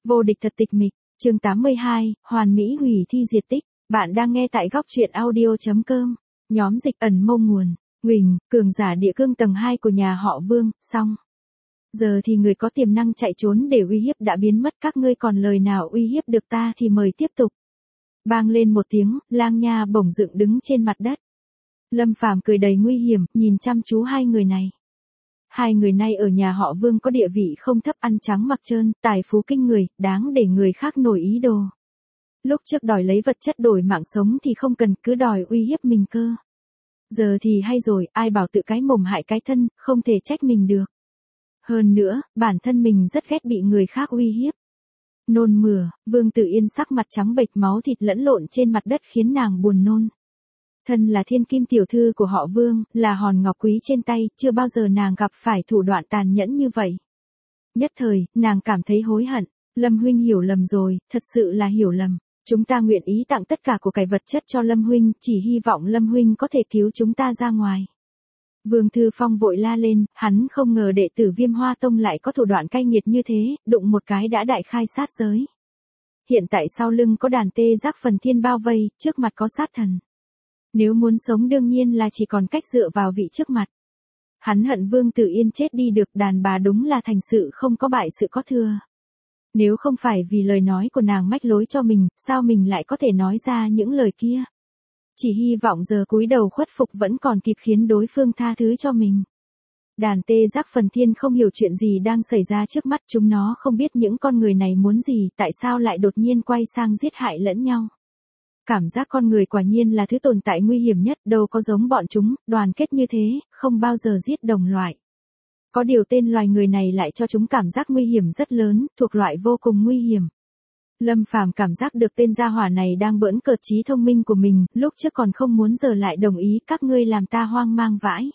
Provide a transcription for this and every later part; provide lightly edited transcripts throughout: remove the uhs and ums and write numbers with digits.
Vô địch thật tịch mịch, chương 82, hoàn mỹ hủy thi diệt tích. Bạn đang nghe tại góc truyện audio.com. Nhóm dịch ẩn mâu nguồn, Huỳnh, cường giả địa cương tầng 2 của nhà họ Vương, xong. Giờ thì người có tiềm năng chạy trốn để uy hiếp đã biến mất, các ngươi còn lời nào uy hiếp được ta thì mời tiếp tục. Bang lên một tiếng, Lang Nha bổng dựng đứng trên mặt đất. Lâm Phàm cười đầy nguy hiểm, nhìn chăm chú hai người này. Hai người này ở nhà họ Vương có địa vị không thấp, ăn trắng mặc trơn, tài phú kinh người, đáng để người khác nổi ý đồ. Lúc trước đòi lấy vật chất đổi mạng sống thì không cần, cứ đòi uy hiếp mình cơ. Giờ thì hay rồi, ai bảo tự cái mồm hại cái thân, không thể trách mình được. Hơn nữa, bản thân mình rất ghét bị người khác uy hiếp. Nôn mửa, Vương Tử Yên sắc mặt trắng bệch, máu thịt lẫn lộn trên mặt đất khiến nàng buồn nôn. Thân là thiên kim tiểu thư của họ Vương, là hòn ngọc quý trên tay, chưa bao giờ nàng gặp phải thủ đoạn tàn nhẫn như vậy. Nhất thời, nàng cảm thấy hối hận. Lâm huynh hiểu lầm rồi, thật sự là hiểu lầm. Chúng ta nguyện ý tặng tất cả của cải vật chất cho Lâm huynh, chỉ hy vọng Lâm huynh có thể cứu chúng ta ra ngoài. Vương Thư Phong vội la lên, hắn không ngờ đệ tử Viêm Hoa Tông lại có thủ đoạn cay nghiệt như thế, đụng một cái đã đại khai sát giới. Hiện tại sau lưng có đàn tê giác phần thiên bao vây, trước mặt có sát thần. Nếu muốn sống đương nhiên là chỉ còn cách dựa vào vị trước mặt. Hắn hận Vương Tử Yên chết đi được, đàn bà đúng là thành sự không có bại sự có thưa. Nếu không phải vì lời nói của nàng mách lối cho mình, sao mình lại có thể nói ra những lời kia? Chỉ hy vọng giờ cúi đầu khuất phục vẫn còn kịp khiến đối phương tha thứ cho mình. Đàn tê giác phần thiên không hiểu chuyện gì đang xảy ra trước mắt, chúng nó không biết những con người này muốn gì, tại sao lại đột nhiên quay sang giết hại lẫn nhau. Cảm giác con người quả nhiên là thứ tồn tại nguy hiểm nhất, đâu có giống bọn chúng, đoàn kết như thế, không bao giờ giết đồng loại. Có điều tên loài người này lại cho chúng cảm giác nguy hiểm rất lớn, thuộc loại vô cùng nguy hiểm. Lâm Phàm cảm giác được tên gia hỏa này đang bỡn cợt trí thông minh của mình, lúc trước còn không muốn giờ lại đồng ý, các ngươi làm ta hoang mang vãi.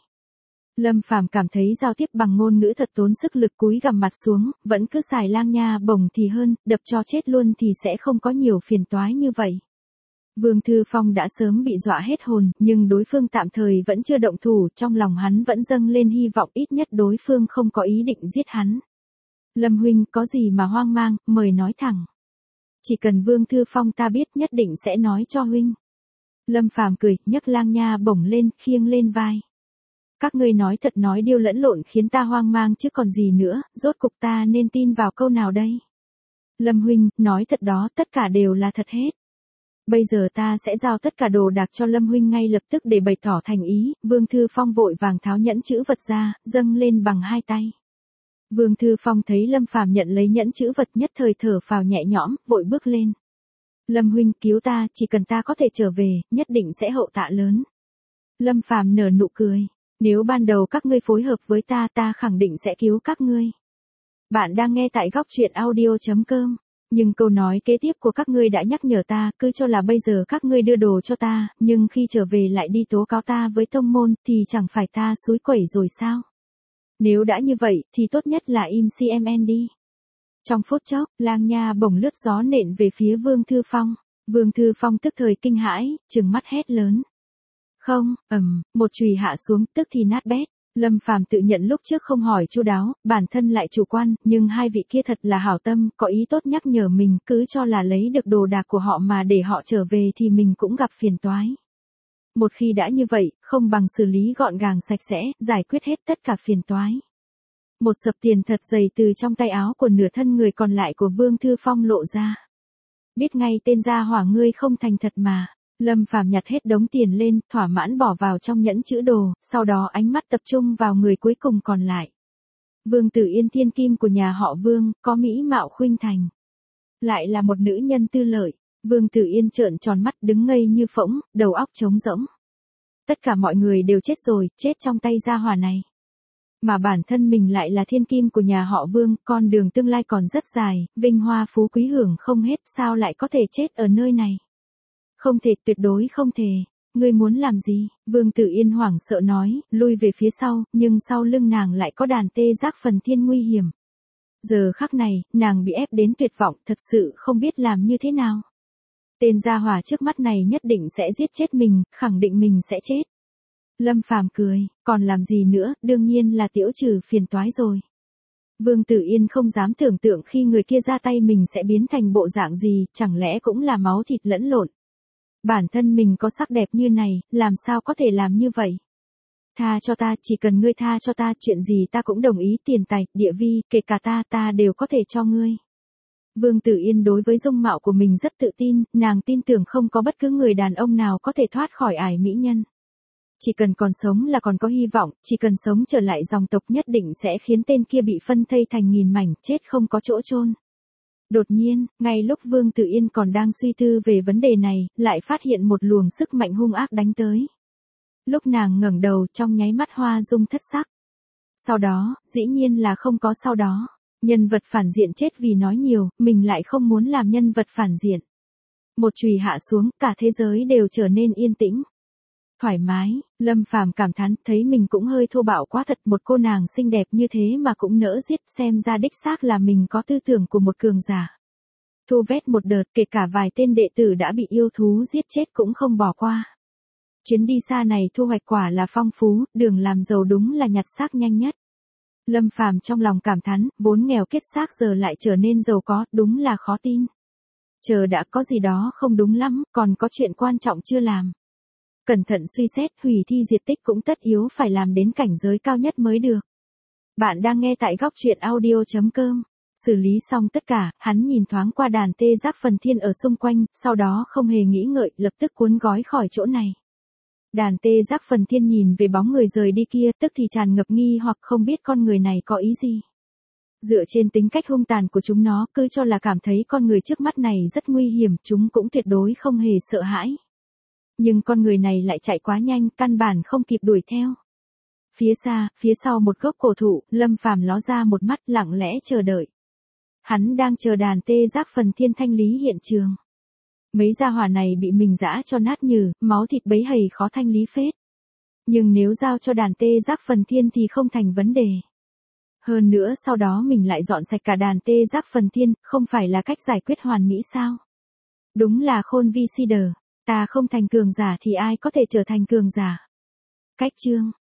Lâm Phàm cảm thấy giao tiếp bằng ngôn ngữ thật tốn sức lực, cúi gằm mặt xuống, vẫn cứ xài Lang Nha bổng thì hơn, đập cho chết luôn thì sẽ không có nhiều phiền toái như vậy. Vương Thư Phong đã sớm bị dọa hết hồn, nhưng đối phương tạm thời vẫn chưa động thủ, trong lòng hắn vẫn dâng lên hy vọng ít nhất đối phương không có ý định giết hắn. Lâm huynh, có gì mà hoang mang, mời nói thẳng. Chỉ cần Vương Thư Phong ta biết nhất định sẽ nói cho huynh. Lâm Phàm cười, nhấc Lang Nha bổng lên, khiêng lên vai. Các ngươi nói thật nói điêu lẫn lộn khiến ta hoang mang chứ còn gì nữa, rốt cục ta nên tin vào câu nào đây? Lâm huynh, nói thật đó, tất cả đều là thật hết. Bây giờ ta sẽ giao tất cả đồ đạc cho Lâm huynh ngay lập tức để bày tỏ thành ý. Vương Thư Phong vội vàng tháo nhẫn chữ vật ra, dâng lên bằng hai tay. Vương Thư Phong thấy Lâm Phàm nhận lấy nhẫn chữ vật nhất thời thở phào nhẹ nhõm, vội bước lên. Lâm huynh cứu ta, chỉ cần ta có thể trở về, nhất định sẽ hậu tạ lớn. Lâm Phàm nở nụ cười, nếu ban đầu các ngươi phối hợp với ta, ta khẳng định sẽ cứu các ngươi. Bạn đang nghe tại góc truyện audio.com. Nhưng câu nói kế tiếp của các ngươi đã nhắc nhở ta, cứ cho là bây giờ các ngươi đưa đồ cho ta, nhưng khi trở về lại đi tố cáo ta với tông môn, thì chẳng phải ta xúi quẩy rồi sao? Nếu đã như vậy, thì tốt nhất là im cmn đi. Trong phút chốc, Lang Nha bổng lướt gió nện về phía Vương Thư Phong. Vương Thư Phong tức thời kinh hãi, trừng mắt hét lớn. Không, một chùy hạ xuống, tức thì nát bét. Lâm Phàm tự nhận lúc trước không hỏi chu đáo, bản thân lại chủ quan, nhưng hai vị kia thật là hảo tâm, có ý tốt nhắc nhở mình, cứ cho là lấy được đồ đạc của họ mà để họ trở về thì mình cũng gặp phiền toái. Một khi đã như vậy, không bằng xử lý gọn gàng sạch sẽ, giải quyết hết tất cả phiền toái. Một sập tiền thật dày từ trong tay áo của nửa thân người còn lại của Vương Thư Phong lộ ra. Biết ngay tên gia hỏa ngươi không thành thật mà. Lâm Phàm nhặt hết đống tiền lên, thỏa mãn bỏ vào trong nhẫn chữ đồ, sau đó ánh mắt tập trung vào người cuối cùng còn lại. Vương Tử Yên thiên kim của nhà họ Vương, có mỹ mạo khuynh thành. Lại là một nữ nhân tư lợi. Vương Tử Yên trợn tròn mắt đứng ngây như phỗng, đầu óc trống rỗng. Tất cả mọi người đều chết rồi, chết trong tay gia hỏa này. Mà bản thân mình lại là thiên kim của nhà họ Vương, con đường tương lai còn rất dài, vinh hoa phú quý hưởng không hết, sao lại có thể chết ở nơi này? Không thể, tuyệt đối không thể. Ngươi muốn làm gì? Vương Tử Yên hoảng sợ nói, lui về phía sau, nhưng sau lưng nàng lại có đàn tê giác phần thiên nguy hiểm. Giờ khắc này, nàng bị ép đến tuyệt vọng, thật sự không biết làm như thế nào. Tên gia hỏa trước mắt này nhất định sẽ giết chết mình, khẳng định mình sẽ chết. Lâm Phàm cười, còn làm gì nữa, đương nhiên là tiểu trừ phiền toái rồi. Vương Tử Yên không dám tưởng tượng khi người kia ra tay mình sẽ biến thành bộ dạng gì, chẳng lẽ cũng là máu thịt lẫn lộn. Bản thân mình có sắc đẹp như này, làm sao có thể làm như vậy? Tha cho ta, chỉ cần ngươi tha cho ta, chuyện gì ta cũng đồng ý, tiền tài, địa vi, kể cả ta đều có thể cho ngươi. Vương Tử Yên đối với dung mạo của mình rất tự tin, nàng tin tưởng không có bất cứ người đàn ông nào có thể thoát khỏi ải mỹ nhân. Chỉ cần còn sống là còn có hy vọng, chỉ cần sống trở lại dòng tộc nhất định sẽ khiến tên kia bị phân thây thành nghìn mảnh, chết không có chỗ chôn. Đột nhiên, ngay lúc Vương Tử Yên còn đang suy tư về vấn đề này, lại phát hiện một luồng sức mạnh hung ác đánh tới. Lúc nàng ngẩng đầu, trong nháy mắt Hoa Dung thất sắc. Sau đó, dĩ nhiên là không có sau đó. Nhân vật phản diện chết vì nói nhiều, mình lại không muốn làm nhân vật phản diện. Một chùy hạ xuống, cả thế giới đều trở nên yên tĩnh. Thoải mái, Lâm Phàm cảm thán, thấy mình cũng hơi thô bạo quá thật, một cô nàng xinh đẹp như thế mà cũng nỡ giết, xem ra đích xác là mình có tư tưởng của một cường giả. Thu vét một đợt, kể cả vài tên đệ tử đã bị yêu thú giết chết cũng không bỏ qua. Chuyến đi xa này thu hoạch quả là phong phú, đường làm giàu đúng là nhặt xác nhanh nhất. Lâm Phàm trong lòng cảm thán, vốn nghèo kiết xác giờ lại trở nên giàu có, đúng là khó tin. Chờ đã, có gì đó không đúng lắm, còn có chuyện quan trọng chưa làm. Cẩn thận suy xét, hủy thi diệt tích cũng tất yếu phải làm đến cảnh giới cao nhất mới được. Bạn đang nghe tại góc truyện audio.com. Xử lý xong tất cả, hắn nhìn thoáng qua đàn tê giác phần thiên ở xung quanh, sau đó không hề nghĩ ngợi, lập tức cuốn gói khỏi chỗ này. Đàn tê giác phần thiên nhìn về bóng người rời đi kia, tức thì tràn ngập nghi hoặc không biết con người này có ý gì. Dựa trên tính cách hung tàn của chúng nó, cứ cho là cảm thấy con người trước mắt này rất nguy hiểm, chúng cũng tuyệt đối không hề sợ hãi. Nhưng con người này lại chạy quá nhanh, căn bản không kịp đuổi theo. Phía xa, phía sau một gốc cổ thụ, Lâm Phàm ló ra một mắt lặng lẽ chờ đợi. Hắn đang chờ đàn tê giác phần thiên thanh lý hiện trường. Mấy gia hỏa này bị mình giã cho nát nhừ, máu thịt bấy hầy khó thanh lý phết. Nhưng nếu giao cho đàn tê giác phần thiên thì không thành vấn đề. Hơn nữa sau đó mình lại dọn sạch cả đàn tê giác phần thiên, không phải là cách giải quyết hoàn mỹ sao? Đúng là khôn vi si đờ, ta không thành cường giả thì ai có thể trở thành cường giả? Cách chương